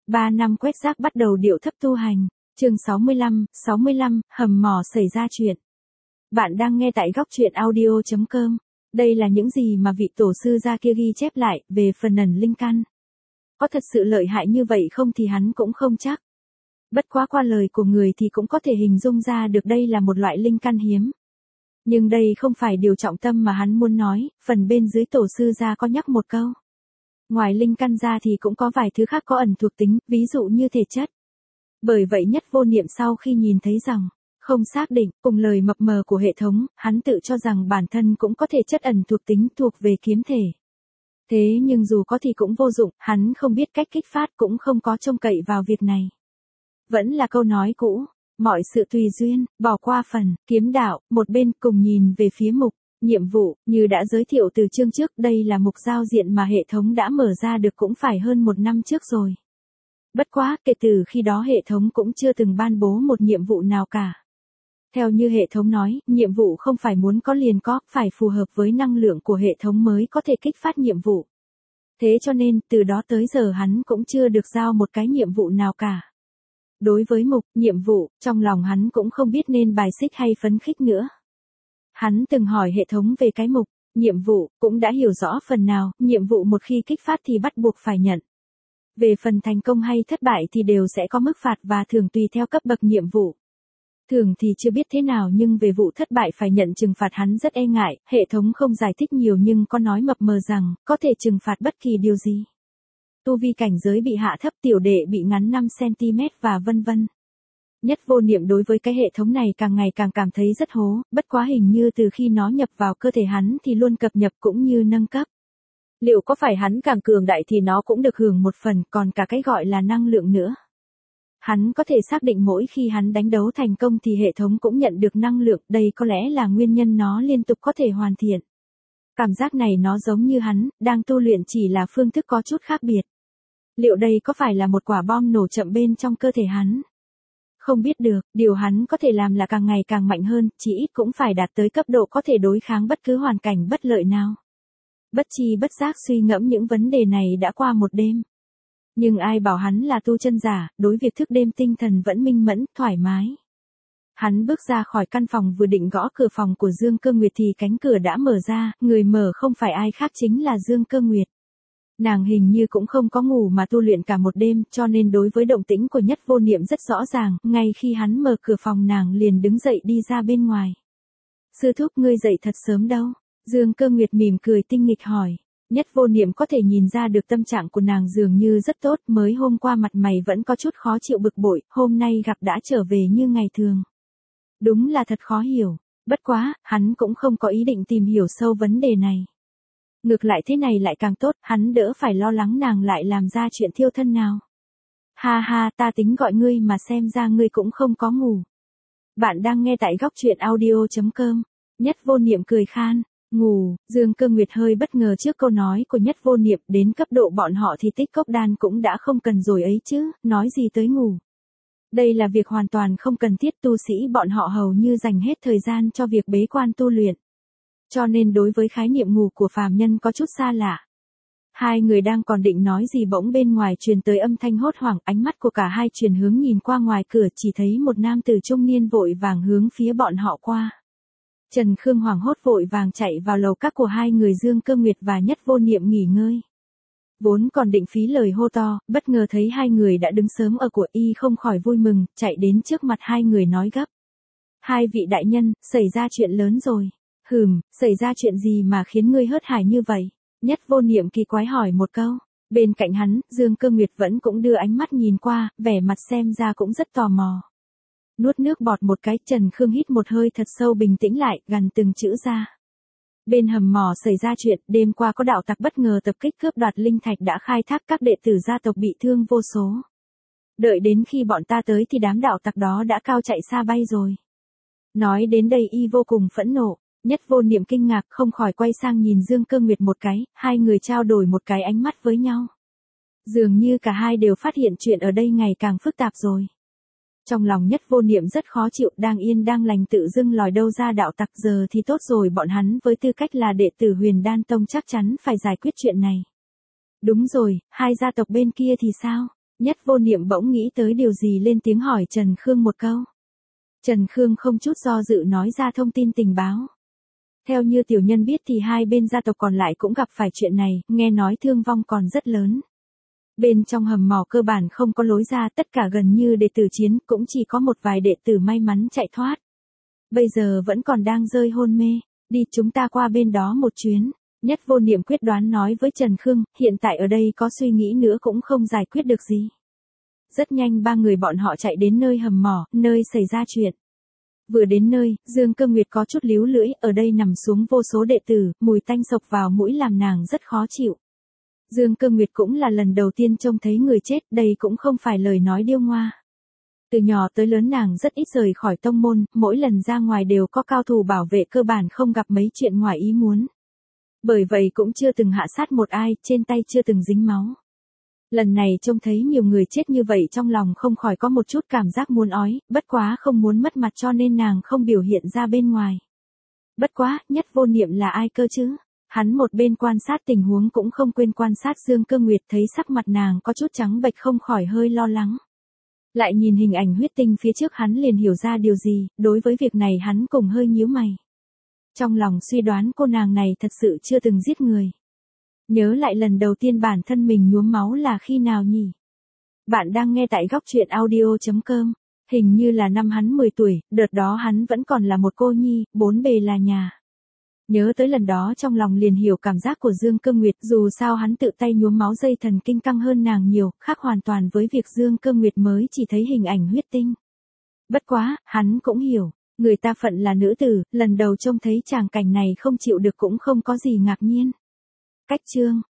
3 năm quét rác bắt đầu điệu thấp tu hành. Chương 65, hầm mỏ xảy ra chuyện. Bạn đang nghe tại góc truyện audio.com. Đây là những gì mà vị tổ sư gia kia ghi chép lại về phần ẩn linh căn. Có thật sự lợi hại như vậy không thì hắn cũng không chắc. Bất quá qua lời của người thì cũng có thể hình dung ra được đây là một loại linh căn hiếm. Nhưng đây không phải điều trọng tâm mà hắn muốn nói, phần bên dưới tổ sư gia có nhắc một câu. Ngoài linh căn ra thì cũng có vài thứ khác có ẩn thuộc tính, ví dụ như thể chất. Bởi vậy Nhất Vô Niệm sau khi nhìn thấy rằng, không xác định, cùng lời mập mờ của hệ thống, hắn tự cho rằng bản thân cũng có thể chất ẩn thuộc tính thuộc về kiếm thể. Thế nhưng dù có thì cũng vô dụng, hắn không biết cách kích phát cũng không có trông cậy vào việc này. Vẫn là câu nói cũ, mọi sự tùy duyên, bỏ qua phần, kiếm đạo, một bên cùng nhìn về phía mục, nhiệm vụ, như đã giới thiệu từ chương trước, đây là mục giao diện mà hệ thống đã mở ra được cũng phải hơn 1 năm trước rồi. Bất quá, kể từ khi đó hệ thống cũng chưa từng ban bố một nhiệm vụ nào cả. Theo như hệ thống nói, nhiệm vụ không phải muốn có liền có, phải phù hợp với năng lượng của hệ thống mới có thể kích phát nhiệm vụ. Thế cho nên, từ đó tới giờ hắn cũng chưa được giao một cái nhiệm vụ nào cả. Đối với mục, nhiệm vụ, trong lòng hắn cũng không biết nên bài xích hay phấn khích nữa. Hắn từng hỏi hệ thống về cái mục, nhiệm vụ, cũng đã hiểu rõ phần nào, nhiệm vụ một khi kích phát thì bắt buộc phải nhận. Về phần thành công hay thất bại thì đều sẽ có mức phạt và thưởng tùy theo cấp bậc nhiệm vụ. Thường thì chưa biết thế nào nhưng về vụ thất bại phải nhận trừng phạt hắn rất e ngại, hệ thống không giải thích nhiều nhưng có nói mập mờ rằng, có thể trừng phạt bất kỳ điều gì. Tu vi cảnh giới bị hạ thấp, tiểu đệ bị ngắn 5cm và vân vân. Nhất Vô Niệm đối với cái hệ thống này càng ngày càng cảm thấy rất hố, bất quá hình như từ khi nó nhập vào cơ thể hắn thì luôn cập nhật cũng như nâng cấp. Liệu có phải hắn càng cường đại thì nó cũng được hưởng một phần, còn cả cái gọi là năng lượng nữa. Hắn có thể xác định mỗi khi hắn đánh đấu thành công thì hệ thống cũng nhận được năng lượng, đây có lẽ là nguyên nhân nó liên tục có thể hoàn thiện. Cảm giác này nó giống như hắn, đang tu luyện chỉ là phương thức có chút khác biệt. Liệu đây có phải là một quả bom nổ chậm bên trong cơ thể hắn? Không biết được, điều hắn có thể làm là càng ngày càng mạnh hơn, chỉ ít cũng phải đạt tới cấp độ có thể đối kháng bất cứ hoàn cảnh bất lợi nào. Bất chi bất giác suy ngẫm những vấn đề này đã qua một đêm. Nhưng ai bảo hắn là tu chân giả, đối việc thức đêm tinh thần vẫn minh mẫn, thoải mái. Hắn bước ra khỏi căn phòng vừa định gõ cửa phòng của Dương Cơ Nguyệt thì cánh cửa đã mở ra, người mở không phải ai khác chính là Dương Cơ Nguyệt. Nàng hình như cũng không có ngủ mà tu luyện cả một đêm, cho nên đối với động tĩnh của Nhất Vô Niệm rất rõ ràng, ngay khi hắn mở cửa phòng nàng liền đứng dậy đi ra bên ngoài. Sư thúc, ngươi dậy thật sớm đâu? Dương Cơ Nguyệt mỉm cười tinh nghịch hỏi. Nhất Vô Niệm có thể nhìn ra được tâm trạng của nàng dường như rất tốt, mới hôm qua mặt mày vẫn có chút khó chịu bực bội, hôm nay gặp đã trở về như ngày thường. Đúng là thật khó hiểu, bất quá, hắn cũng không có ý định tìm hiểu sâu vấn đề này. Ngược lại thế này lại càng tốt, hắn đỡ phải lo lắng nàng lại làm ra chuyện thiêu thân nào. Ha ha, ta tính gọi ngươi mà xem ra ngươi cũng không có ngủ. Bạn đang nghe tại góc truyện audio.com. Nhất Vô Niệm cười khan. Ngủ, Dương Cơ Nguyệt hơi bất ngờ trước câu nói của Nhất Vô Niệm, đến cấp độ bọn họ thì tích cốc đan cũng đã không cần rồi ấy chứ, nói gì tới ngủ. Đây là việc hoàn toàn không cần thiết, tu sĩ bọn họ hầu như dành hết thời gian cho việc bế quan tu luyện. Cho nên đối với khái niệm ngủ của phàm nhân có chút xa lạ. Hai người đang còn định nói gì bỗng bên ngoài truyền tới âm thanh hốt hoảng, ánh mắt của cả hai chuyển hướng nhìn qua ngoài cửa chỉ thấy một nam tử trung niên vội vàng hướng phía bọn họ qua. Trần Khương hoảng hốt vội vàng chạy vào lầu các của hai người Dương Cơ Nguyệt và Nhất Vô Niệm nghỉ ngơi. Vốn còn định phí lời hô to, bất ngờ thấy hai người đã đứng sớm ở của y không khỏi vui mừng, chạy đến trước mặt hai người nói gấp. Hai vị đại nhân, xảy ra chuyện lớn rồi. Xảy ra chuyện gì mà khiến ngươi hớt hải như vậy? Nhất Vô Niệm kỳ quái hỏi một câu. Bên cạnh hắn, Dương Cơ Nguyệt vẫn cũng đưa ánh mắt nhìn qua, vẻ mặt xem ra cũng rất tò mò. Nuốt nước bọt một cái, Trần Khương hít một hơi thật sâu bình tĩnh lại, gằn từng chữ ra. Bên hầm mỏ xảy ra chuyện, đêm qua có đạo tặc bất ngờ tập kích cướp đoạt linh thạch đã khai thác, các đệ tử gia tộc bị thương vô số. Đợi đến khi bọn ta tới thì đám đạo tặc đó đã cao chạy xa bay rồi. Nói đến đây y vô cùng phẫn nộ, Nhất Vô Niệm kinh ngạc không khỏi quay sang nhìn Dương Cơ Nguyệt một cái, hai người trao đổi một cái ánh mắt với nhau. Dường như cả hai đều phát hiện chuyện ở đây ngày càng phức tạp rồi. Trong lòng Nhất Vô Niệm rất khó chịu, đang yên đang lành tự dưng lòi đâu ra đạo tặc, giờ thì tốt rồi, bọn hắn với tư cách là đệ tử Huyền Đan Tông chắc chắn phải giải quyết chuyện này. Đúng rồi, hai gia tộc bên kia thì sao? Nhất Vô Niệm bỗng nghĩ tới điều gì lên tiếng hỏi Trần Khương một câu. Trần Khương không chút do dự nói ra thông tin tình báo. Theo như tiểu nhân biết thì hai bên gia tộc còn lại cũng gặp phải chuyện này, nghe nói thương vong còn rất lớn. Bên trong hầm mỏ cơ bản không có lối ra, tất cả gần như đệ tử chiến, cũng chỉ có một vài đệ tử may mắn chạy thoát. Bây giờ vẫn còn đang rơi hôn mê, đi chúng ta qua bên đó một chuyến. Nhất Vô Niệm quyết đoán nói với Trần Khương, hiện tại ở đây có suy nghĩ nữa cũng không giải quyết được gì. Rất nhanh ba người bọn họ chạy đến nơi hầm mỏ, nơi xảy ra chuyện. Vừa đến nơi, Dương Cơ Nguyệt có chút líu lưỡi, ở đây nằm xuống vô số đệ tử, mùi tanh sộc vào mũi làm nàng rất khó chịu. Dương Cơ Nguyệt cũng là lần đầu tiên trông thấy người chết, đây cũng không phải lời nói điêu ngoa. Từ nhỏ tới lớn nàng rất ít rời khỏi tông môn, mỗi lần ra ngoài đều có cao thủ bảo vệ, cơ bản không gặp mấy chuyện ngoài ý muốn. Bởi vậy cũng chưa từng hạ sát một ai, trên tay chưa từng dính máu. Lần này trông thấy nhiều người chết như vậy trong lòng không khỏi có một chút cảm giác muốn ói, bất quá không muốn mất mặt cho nên nàng không biểu hiện ra bên ngoài. Bất quá, Nhất Vô Niệm là ai cơ chứ? Hắn một bên quan sát tình huống cũng không quên quan sát Dương Cơ Nguyệt, thấy sắc mặt nàng có chút trắng bệch không khỏi hơi lo lắng. Lại nhìn hình ảnh huyết tinh phía trước hắn liền hiểu ra điều gì, đối với việc này hắn cùng hơi nhíu mày. Trong lòng suy đoán cô nàng này thật sự chưa từng giết người. Nhớ lại lần đầu tiên bản thân mình nhuốm máu là khi nào nhỉ? Bạn đang nghe tại góc truyện audio.com. Hình như là năm hắn 10 tuổi, đợt đó hắn vẫn còn là một cô nhi, bốn bề là nhà. Nhớ tới lần đó trong lòng liền hiểu cảm giác của Dương Cơ Nguyệt, dù sao hắn tự tay nhuốm máu dây thần kinh căng hơn nàng nhiều, khác hoàn toàn với việc Dương Cơ Nguyệt mới chỉ thấy hình ảnh huyết tinh. Bất quá, hắn cũng hiểu, người ta phận là nữ tử, lần đầu trông thấy tràng cảnh này không chịu được cũng không có gì ngạc nhiên. Cách chương